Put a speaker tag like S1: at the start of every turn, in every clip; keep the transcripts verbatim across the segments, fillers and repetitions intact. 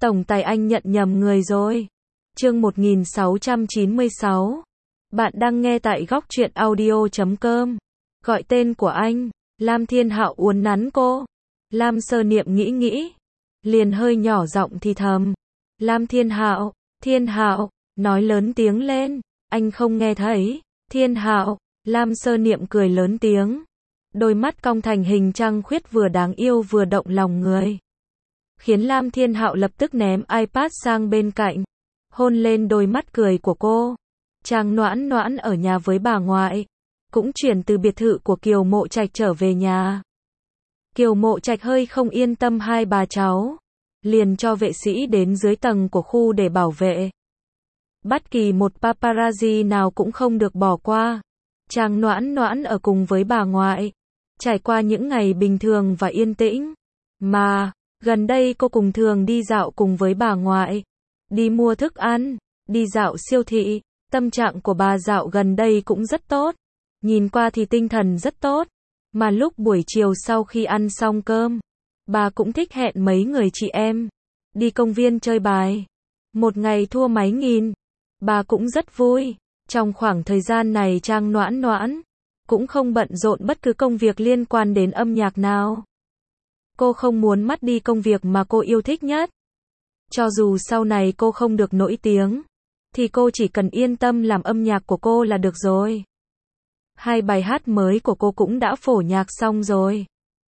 S1: Tổng tài anh nhận nhầm người rồi. Chương một nghìn sáu trăm chín mươi sáu. Bạn đang nghe tại góc truyện audio chấm com. Gọi tên của anh. Lam Thiên Hạo uốn nắn cô. Lam Sơ Niệm nghĩ nghĩ, liền hơi nhỏ giọng thì thầm. Lam Thiên Hạo, Thiên Hạo, nói lớn tiếng lên. Anh không nghe thấy. Thiên Hạo. Lam Sơ Niệm cười lớn tiếng. Đôi mắt cong thành hình trăng khuyết vừa đáng yêu vừa động lòng người. Khiến Lam Thiên Hạo lập tức ném iPad sang bên cạnh. Hôn lên đôi mắt cười của cô. Trang Noãn Noãn ở nhà với bà ngoại. Cũng chuyển từ biệt thự của Kiều Mộ Trạch trở về nhà. Kiều Mộ Trạch hơi không yên tâm hai bà cháu. Liền cho vệ sĩ đến dưới tầng của khu để bảo vệ. Bất kỳ một paparazzi nào cũng không được bỏ qua. Trang Noãn Noãn ở cùng với bà ngoại. Trải qua những ngày bình thường và yên tĩnh. Mà, gần đây cô cùng thường đi dạo cùng với bà ngoại. Đi mua thức ăn, đi dạo siêu thị. Tâm trạng của bà dạo gần đây cũng rất tốt. Nhìn qua thì tinh thần rất tốt. Mà lúc buổi chiều sau khi ăn xong cơm, bà cũng thích hẹn mấy người chị em. Đi công viên chơi bài. Một ngày thua mấy nghìn. Bà cũng rất vui. Trong khoảng thời gian này Trang Noãn Noãn cũng không bận rộn bất cứ công việc liên quan đến âm nhạc nào. Cô không muốn mất đi công việc mà cô yêu thích nhất. Cho dù sau này cô không được nổi tiếng, thì cô chỉ cần yên tâm làm âm nhạc của cô là được rồi. Hai bài hát mới của cô cũng đã phổ nhạc xong rồi.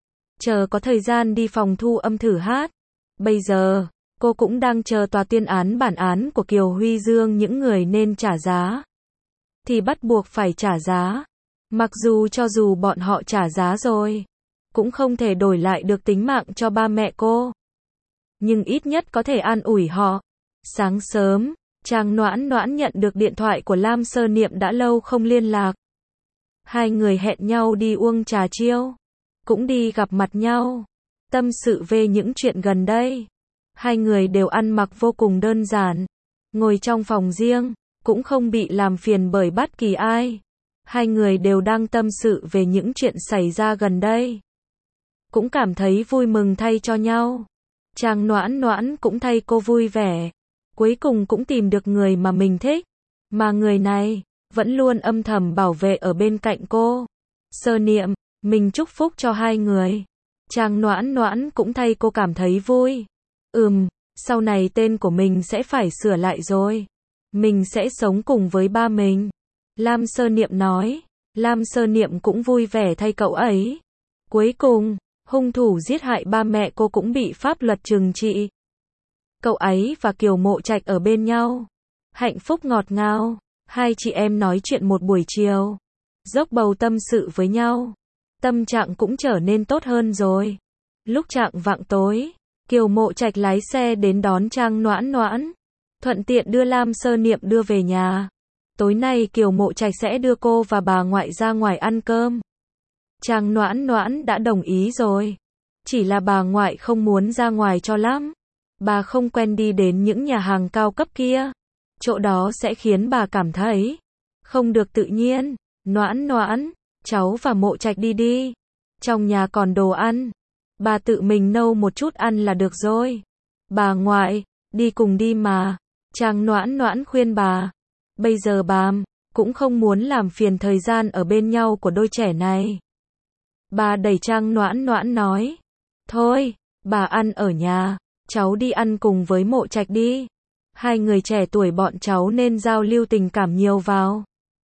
S1: Chờ có thời gian đi phòng thu âm thử hát. Bây giờ, cô cũng đang chờ tòa tuyên án bản án của Kiều Huy Dương, những người nên trả giá thì bắt buộc phải trả giá. Mặc dù cho dù bọn họ trả giá rồi, cũng không thể đổi lại được tính mạng cho ba mẹ cô. Nhưng ít nhất có thể an ủi họ. Sáng sớm, Trang Noãn Noãn nhận được điện thoại của Lam Sơ Niệm đã lâu không liên lạc. Hai người hẹn nhau đi uống trà chiêu, cũng đi gặp mặt nhau, tâm sự về những chuyện gần đây. Hai người đều ăn mặc vô cùng đơn giản, ngồi trong phòng riêng, cũng không bị làm phiền bởi bất kỳ ai. Hai người đều đang tâm sự về những chuyện xảy ra gần đây. Cũng cảm thấy vui mừng thay cho nhau. Trang Noãn Noãn cũng thay cô vui vẻ. Cuối cùng cũng tìm được người mà mình thích. Mà người này vẫn luôn âm thầm bảo vệ ở bên cạnh cô. Sơ Niệm, mình chúc phúc cho hai người. Trang Noãn Noãn cũng thay cô cảm thấy vui. Ừm, sau này tên của mình sẽ phải sửa lại rồi. Mình sẽ sống cùng với ba mình. Lam Sơ Niệm nói. Lam Sơ Niệm cũng vui vẻ thay cậu ấy. Cuối cùng, hung thủ giết hại ba mẹ cô cũng bị pháp luật trừng trị. Cậu ấy và Kiều Mộ Trạch ở bên nhau. Hạnh phúc ngọt ngào. Hai chị em nói chuyện một buổi chiều. Dốc bầu tâm sự với nhau. Tâm trạng cũng trở nên tốt hơn rồi. Lúc chạng vạng tối, Kiều Mộ Trạch lái xe đến đón Trang Noãn Noãn. Thuận tiện đưa Lam Sơ Niệm đưa về nhà. Tối nay Kiều Mộ Trạch sẽ đưa cô và bà ngoại ra ngoài ăn cơm. Trang Noãn Noãn đã đồng ý rồi. Chỉ là bà ngoại không muốn ra ngoài cho lắm. Bà không quen đi đến những nhà hàng cao cấp kia. Chỗ đó sẽ khiến bà cảm thấy không được tự nhiên. Noãn Noãn, cháu và Mộ Trạch đi đi. Trong nhà còn đồ ăn. Bà tự mình nấu một chút ăn là được rồi. Bà ngoại, đi cùng đi mà. Trang Noãn Noãn khuyên bà. Bây giờ bà cũng không muốn làm phiền thời gian ở bên nhau của đôi trẻ này. Bà đẩy Trang Noãn Noãn nói. Thôi, bà ăn ở nhà. Cháu đi ăn cùng với Mộ Trạch đi. Hai người trẻ tuổi bọn cháu nên giao lưu tình cảm nhiều vào.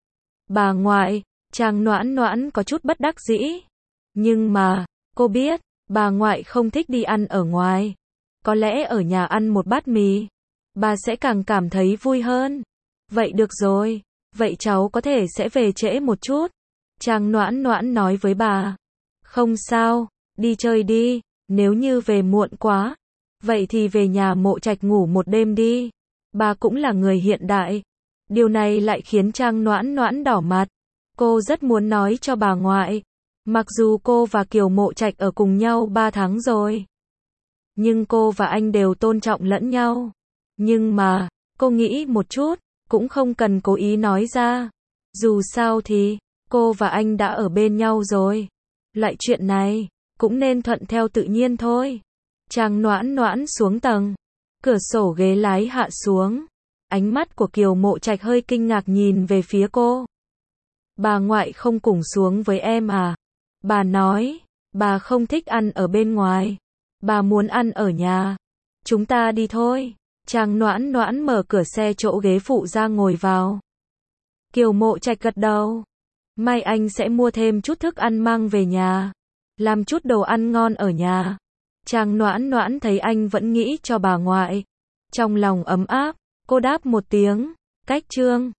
S1: Bà ngoại, Trang Noãn Noãn có chút bất đắc dĩ. Nhưng mà, cô biết, bà ngoại không thích đi ăn ở ngoài. Có lẽ ở nhà ăn một bát mì, bà sẽ càng cảm thấy vui hơn. Vậy được rồi, vậy cháu có thể sẽ về trễ một chút. Trang Noãn Noãn nói với bà. Không sao, đi chơi đi, nếu như về muộn quá, vậy thì về nhà Mộ Trạch ngủ một đêm đi. Bà cũng là người hiện đại. Điều này lại khiến Trang Noãn Noãn đỏ mặt. Cô rất muốn nói cho bà ngoại. Mặc dù cô và Kiều Mộ Trạch ở cùng nhau ba tháng rồi. Nhưng cô và anh đều tôn trọng lẫn nhau. Nhưng mà, cô nghĩ một chút, cũng không cần cố ý nói ra. Dù sao thì, cô và anh đã ở bên nhau rồi. Loại chuyện này, cũng nên thuận theo tự nhiên thôi. Trang Noãn Noãn xuống tầng. Cửa sổ ghế lái hạ xuống. Ánh mắt của Kiều Mộ Trạch hơi kinh ngạc nhìn về phía cô. Bà ngoại không cùng xuống với em à? Bà nói, bà không thích ăn ở bên ngoài. Bà muốn ăn ở nhà. Chúng ta đi thôi. Trang Noãn Noãn mở cửa xe chỗ ghế phụ ra ngồi vào. Kiều Mộ Trạch gật đầu. Mai anh sẽ mua thêm chút thức ăn mang về nhà. Làm chút đồ ăn ngon ở nhà. Trang Noãn Noãn thấy anh vẫn nghĩ cho bà ngoại. Trong lòng ấm áp, cô đáp một tiếng. Cách Trương.